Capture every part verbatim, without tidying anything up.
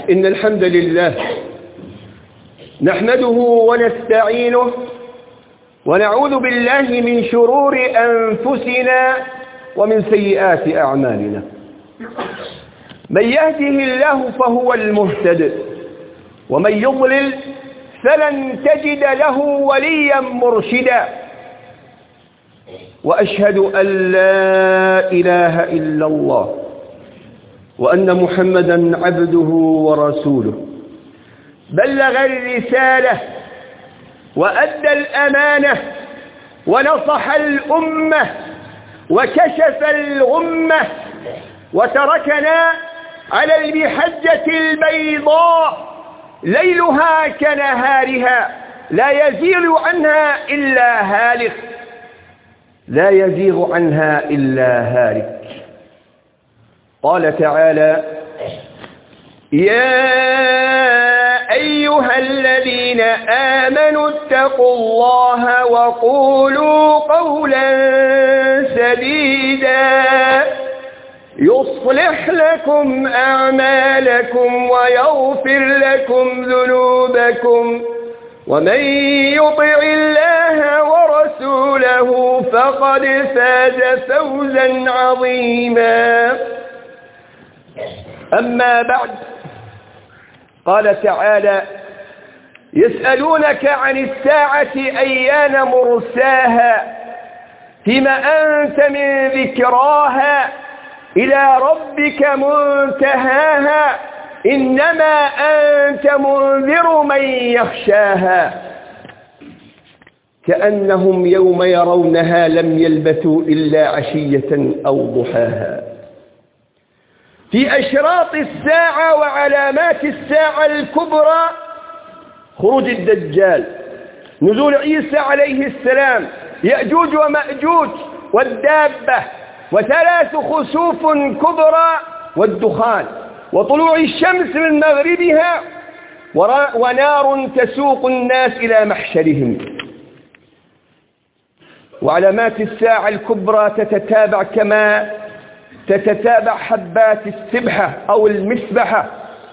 إن الحمد لله نحمده ونستعينه ونعوذ بالله من شرور أنفسنا ومن سيئات أعمالنا. من يهده الله فهو المهتد ومن يضلل فلن تجد له وليا مرشدا. وأشهد أن لا إله إلا الله وأن محمدا عبده ورسوله بلغ الرسالة وأدى الأمانة ونصح الأمة وكشف الغمة وتركنا على المحجة البيضاء ليلها كنهارها لا يزيغ عنها إلا هالك لا يزيغ عنها إلا هالك. قال تعالى: يا أيها الذين آمنوا اتقوا الله وقولوا قولا سديدا يصلح لكم أعمالكم ويغفر لكم ذنوبكم ومن يطع الله ورسوله فقد فاز فوزا عظيما. أما بعد، قال تعالى: يسألونك عن الساعة أيان مرساها فيما أنت من ذكراها إلى ربك منتهاها إنما أنت منذر من يخشاها كأنهم يوم يرونها لم يلبثوا إلا عشية أو ضحاها. في أشراط الساعة وعلامات الساعة الكبرى خروج الدجال، نزول عيسى عليه السلام، يأجوج ومأجوج والدابة، وثلاث خسوف كبرى والدخان، وطلوع الشمس من مغربها، ونار تسوق الناس إلى محشرهم. وعلامات الساعة الكبرى تتتابع كما تتتابع حبات السبحة أو المسبحة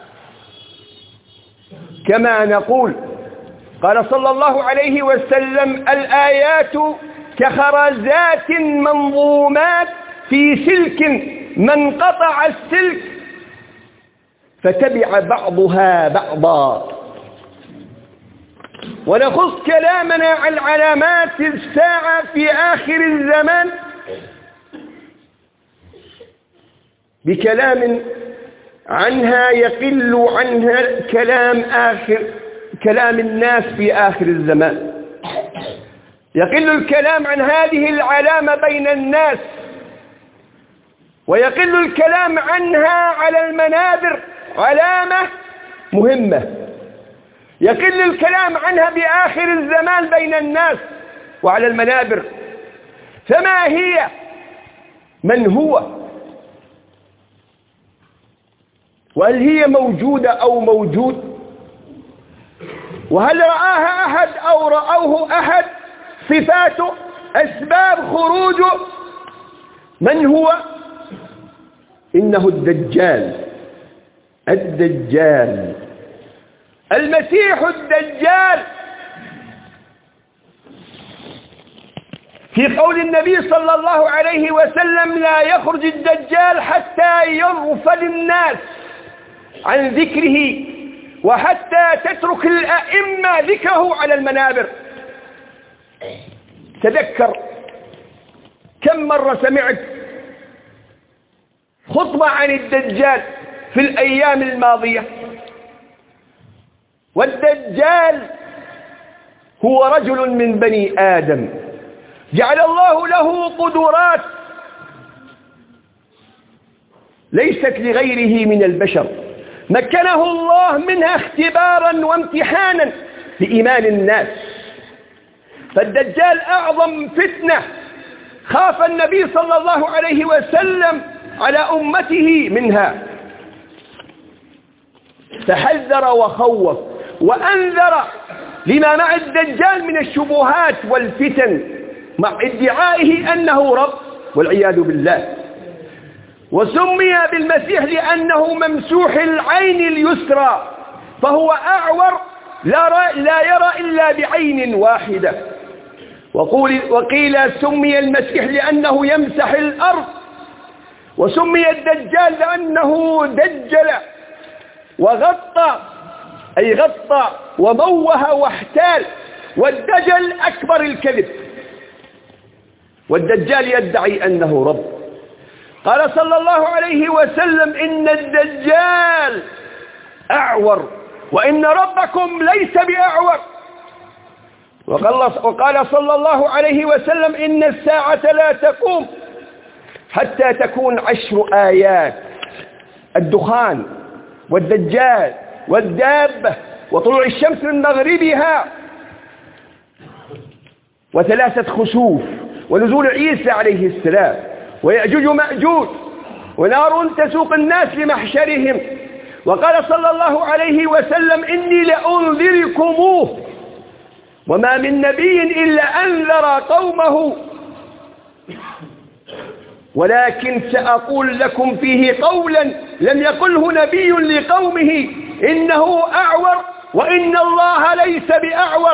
كما نقول. قال صلى الله عليه وسلم: الآيات كخرزات منظومات في سلك، من قطع السلك فتبع بعضها بعضا. ونخص كلامنا عن علامات الساعة في آخر الزمان بكلام عنها يقل عنها كلام آخر كلام الناس في آخر الزمان. يقل الكلام عن هذه العلامة بين الناس، ويقل الكلام عنها على المنابر، علامة مهمة. يقل الكلام عنها بآخر الزمان بين الناس وعلى المنابر. فما هي؟ من هو؟ وهل هي موجودة أو موجود؟ وهل رآها أحد أو رأوه أحد؟ صفاته، أسباب خروجه، من هو؟ إنه الدجال. الدجال المسيح الدجال. في قول النبي صلى الله عليه وسلم: لا يخرج الدجال حتى يغفل الناس عن ذكره وحتى تترك الأئمة ذكره على المنابر. تذكر كم مرة سمعت خطبة عن الدجال في الأيام الماضية. والدجال هو رجل من بني آدم جعل الله له قدرات ليست لغيره من البشر، مكنه الله منها اختبارا وامتحانا لإيمان الناس. فالدجال أعظم فتنة خاف النبي صلى الله عليه وسلم على أمته منها، فحذر وخوف وأنذر لما مع الدجال من الشبهات والفتن مع ادعائه أنه رب والعياذ بالله. وسمي بالمسيح لأنه ممسوح العين اليسرى، فهو أعور لا يرى إلا بعين واحدة. وقيل سمي المسيح لأنه يمسح الأرض، وسمي الدجال لأنه دجل وغطى، أي غطى وموه واحتال، والدجل أكبر الكذب، والدجال يدعي أنه رب. قال صلى الله عليه وسلم إن الدجال أعور وإن ربكم ليس بأعور. وقال صلى الله عليه وسلم إن الساعة لا تقوم حتى تكون عشر آيات: الدخان والدجال والدابة وطلوع الشمس من مغربها وثلاثة خسوف ونزول عيسى عليه السلام ويأجوج مأجوج ونار تسوق الناس لمحشرهم. وقال صلى الله عليه وسلم إني لأنذركموه وما من نبي إلا أنذر قومه، ولكن سأقول لكم فيه قولا لم يقله نبي لقومه: إنه أعور وإن الله ليس بأعور.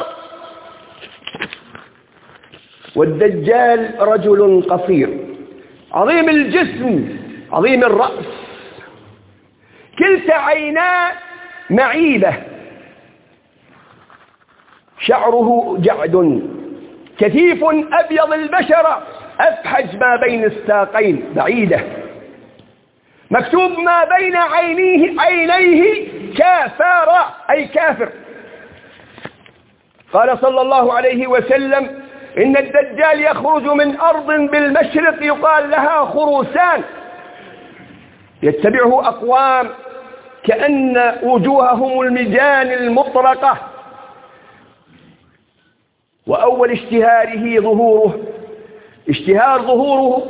والدجال رجل قصير عظيم الجسم عظيم الرأس، كلتا عيناه معيبة، شعره جعد، كثيف أبيض البشرة، أفحج ما بين الساقين بعيدة، مكتوب ما بين عينيه عينيه كافر أي كافر. قال صلى الله عليه وسلم إن الدجال يخرج من أرض بالمشرق يقال لها خروسان، يتبعه أقوام كأن وجوههم المجان المطرقة، وأول اشتهاره ظهوره اشتهار ظهوره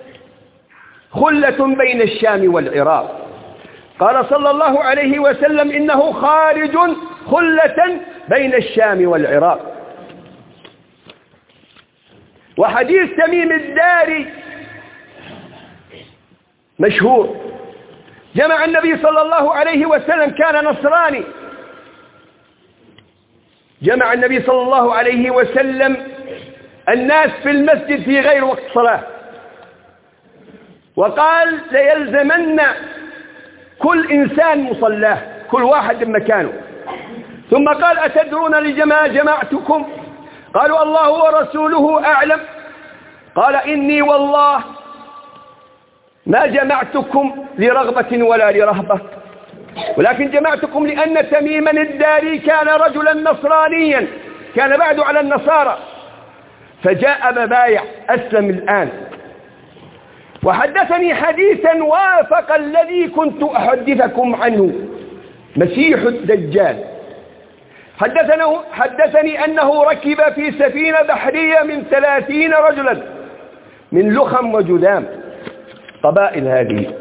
خلة بين الشام والعراق. قال صلى الله عليه وسلم إنه خارج خلة بين الشام والعراق. وحديث تميم الداري مشهور، جمع النبي صلى الله عليه وسلم، كان نصراني، جمع النبي صلى الله عليه وسلم الناس في المسجد في غير وقت صلاة، وقال ليلزمن كل إنسان مصلاه، كل واحد مكانه. ثم قال أتدرون لما جمعتكم؟ قالوا الله ورسوله أعلم. قال إني والله ما جمعتكم لرغبة ولا لرهبة، ولكن جمعتكم لأن تميما الداري كان رجلا نصرانيا، كان بعد على النصارى، فجاء مبايع أسلم الآن، وحدثني حديثا وافق الذي كنت أحدثكم عنه، مسيح الدجال. حدثني, حدثني أنه ركب في سفينة بحرية من ثلاثين رجلا من لخم وجذام، قبائل هذه،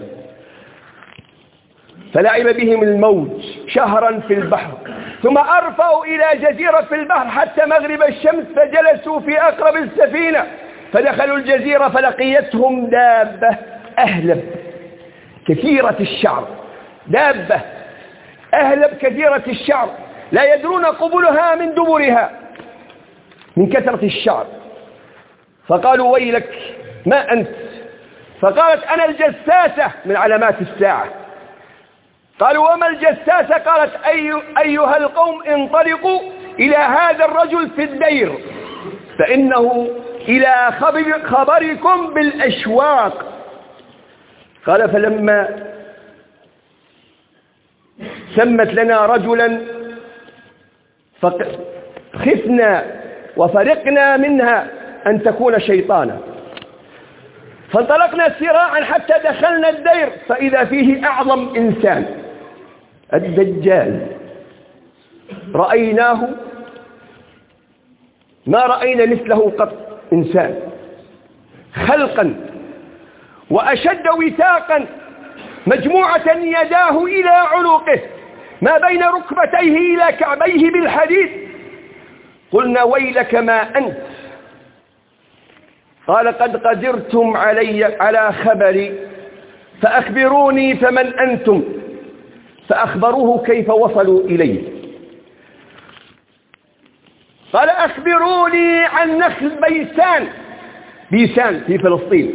فلعب بهم الموج شهرا في البحر، ثم أرفعوا إلى جزيرة في البحر حتى مغرب الشمس، فجلسوا في أقرب السفينة، فدخلوا الجزيرة فلقيتهم دابة أهلب كثيرة الشعر، دابة أهلب كثيرة الشعر لا يدرون قبلها من دبرها من كثرة الشعر. فقالوا ويلك ما أنت؟ فقالت أنا الجساسة من علامات الساعة. قالوا وما الجساسة؟ قالت أي أيها القوم انطلقوا إلى هذا الرجل في الدير فإنه إلى خبر خبركم بالأشواق. قال فلما سمت لنا رجلا فخفنا وفرقنا منها أن تكون شيطانا، فانطلقنا سراعا حتى دخلنا الدير فإذا فيه أعظم إنسان الدجال، رأيناه ما رأينا مثله قط، إنسان خلقا وأشد وثاقا، مجموعة يداه إلى عنقه ما بين ركبتيه إلى كعبيه بالحديد. قلنا ويلك ما أنت؟ قال قد قدرتم علي على خبري فأخبروني فمن أنتم؟ فأخبروه كيف وصلوا إليه. قال أخبروني عن نخل بيسان بيسان في فلسطين.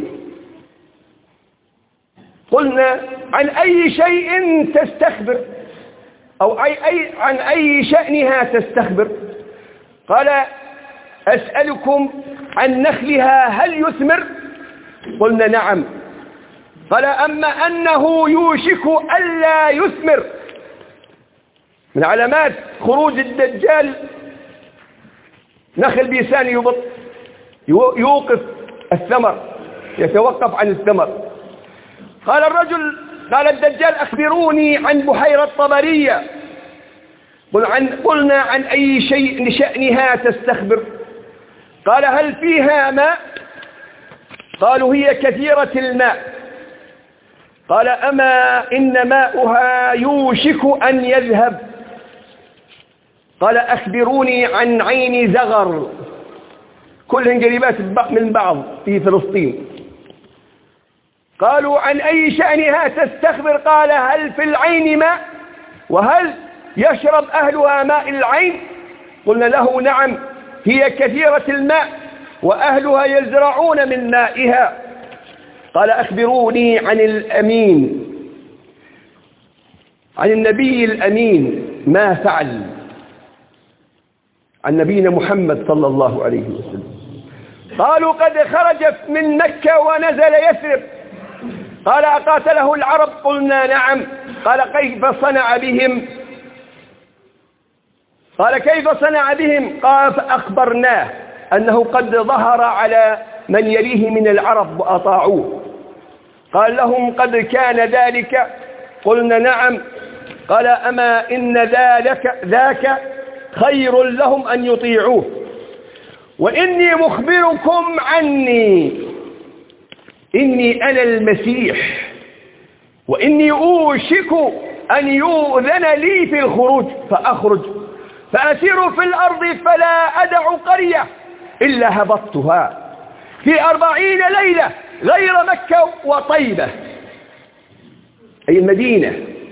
قلنا عن أي شيء تستخبر أو أي أي عن أي شأنها تستخبر؟ قال أسألكم عن نخلها هل يثمر؟ قلنا نعم. قال أما أنه يوشك ألا يثمر. من علامات خروج الدجال نخل بيسان يبط يوقف الثمر، يتوقف عن الثمر. قال الرجل قال الدجال أخبروني عن بحيرة طبرية. قل عن قلنا عن أي شيء لشأنها تستخبر؟ قال هل فيها ماء؟ قالوا هي كثيرة الماء. قال أما إن ماؤها يوشك أن يذهب. قال أخبروني عن عين زغر. كلهن قريبات من بعض في فلسطين. قالوا عن أي شأنها تستخبر؟ قال هل في العين ماء؟ وهل يشرب أهلها ماء العين؟ قلنا له نعم، هي كثيرة الماء وأهلها يزرعون من مائها. قال أخبروني عن الأمين، عن النبي الأمين ما فعل، عن نبينا محمد صلى الله عليه وسلم. قالوا قد خرج من مكة ونزل يثرب. قال أقاتله العرب؟ قلنا نعم. قال كيف صنع بهم؟ قال كيف صنع بهم؟ قال فأخبرناه أنه قد ظهر على من يليه من العرب وأطاعوه. قال لهم قد كان ذلك؟ قلنا نعم. قال أما إن ذلك ذاك خير لهم أن يطيعوه. وإني مخبركم عني، إني أنا المسيح، وإني أوشك أن يؤذن لي في الخروج فأخرج فأسير في الأرض فلا أدع قرية إلا هبطتها في أربعين ليلة غير مكة وطيبة أي المدينة،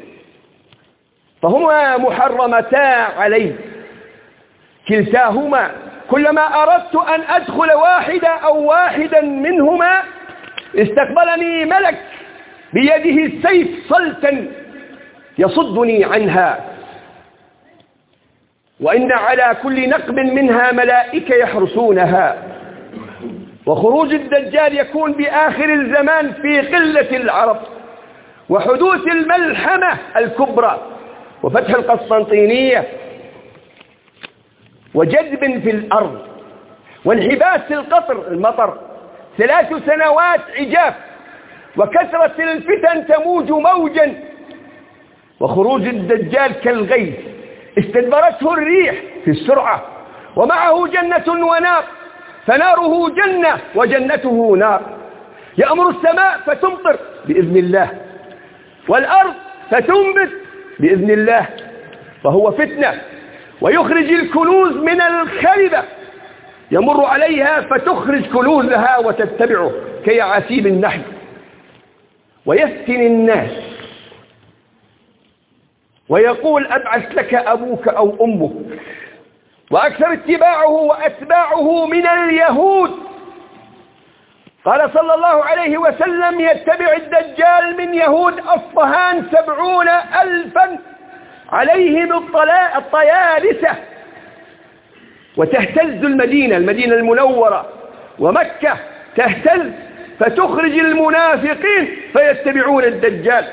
فهما محرمتا علي كلتاهما. كلما أردت أن أدخل واحدة أو واحدا منهما استقبلني ملك بيده السيف صلتا يصدني عنها، وإن على كل نقب منها ملائكة يحرسونها. وخروج الدجال يكون بآخر الزمان في قلة العرب وحدوث الملحمة الكبرى وفتح القسطنطينية وجذب في الأرض وانحباس القطر المطر ثلاث سنوات عجاف وكثرة الفتن تموج موجا. وخروج الدجال كالغيث استدبرته الريح في السرعة ومعه جنة ونار، فناره جنة وجنته نار. يأمر السماء فتمطر بإذن الله والأرض فتنبت بإذن الله، فهو فتنة. ويخرج الكنوز من الخلبة يمر عليها فتخرج كنوزها وتتبعه كيعاسيب النحل. ويفتن الناس ويقول أبعث لك أبوك أو أمك، وأكثر اتباعه وأتباعه من اليهود. قال صلى الله عليه وسلم يتبع الدجال من يهود أصفهان سبعون ألفا عليهم الطيالسة، وتهتز المدينة المدينة المنورة ومكة تهتز فتخرج المنافقين فيتبعون الدجال.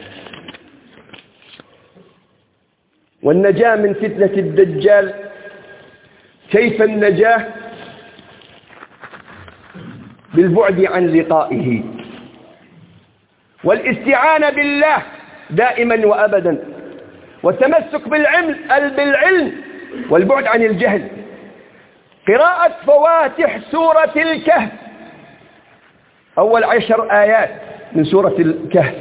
والنجاة من فتنة الدجال كيف النجاة؟ بالبعد عن لقائه والاستعانة بالله دائما وأبدا، والتمسك بالعلم بالعلم والبعد عن الجهل. قراءة فواتح سورة الكهف، أول عشر آيات من سورة الكهف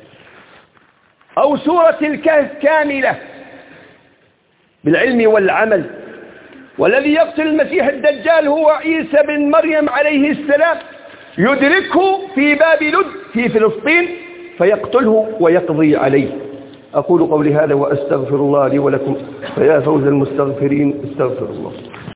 أو سورة الكهف كاملة بالعلم والعمل. والذي يقتل المسيح الدجال هو عيسى بن مريم عليه السلام، يدركه في باب لد في فلسطين فيقتله ويقضي عليه. أقول قولي هذا وأستغفر الله لي ولكم، فيا فوز المستغفرين استغفر الله.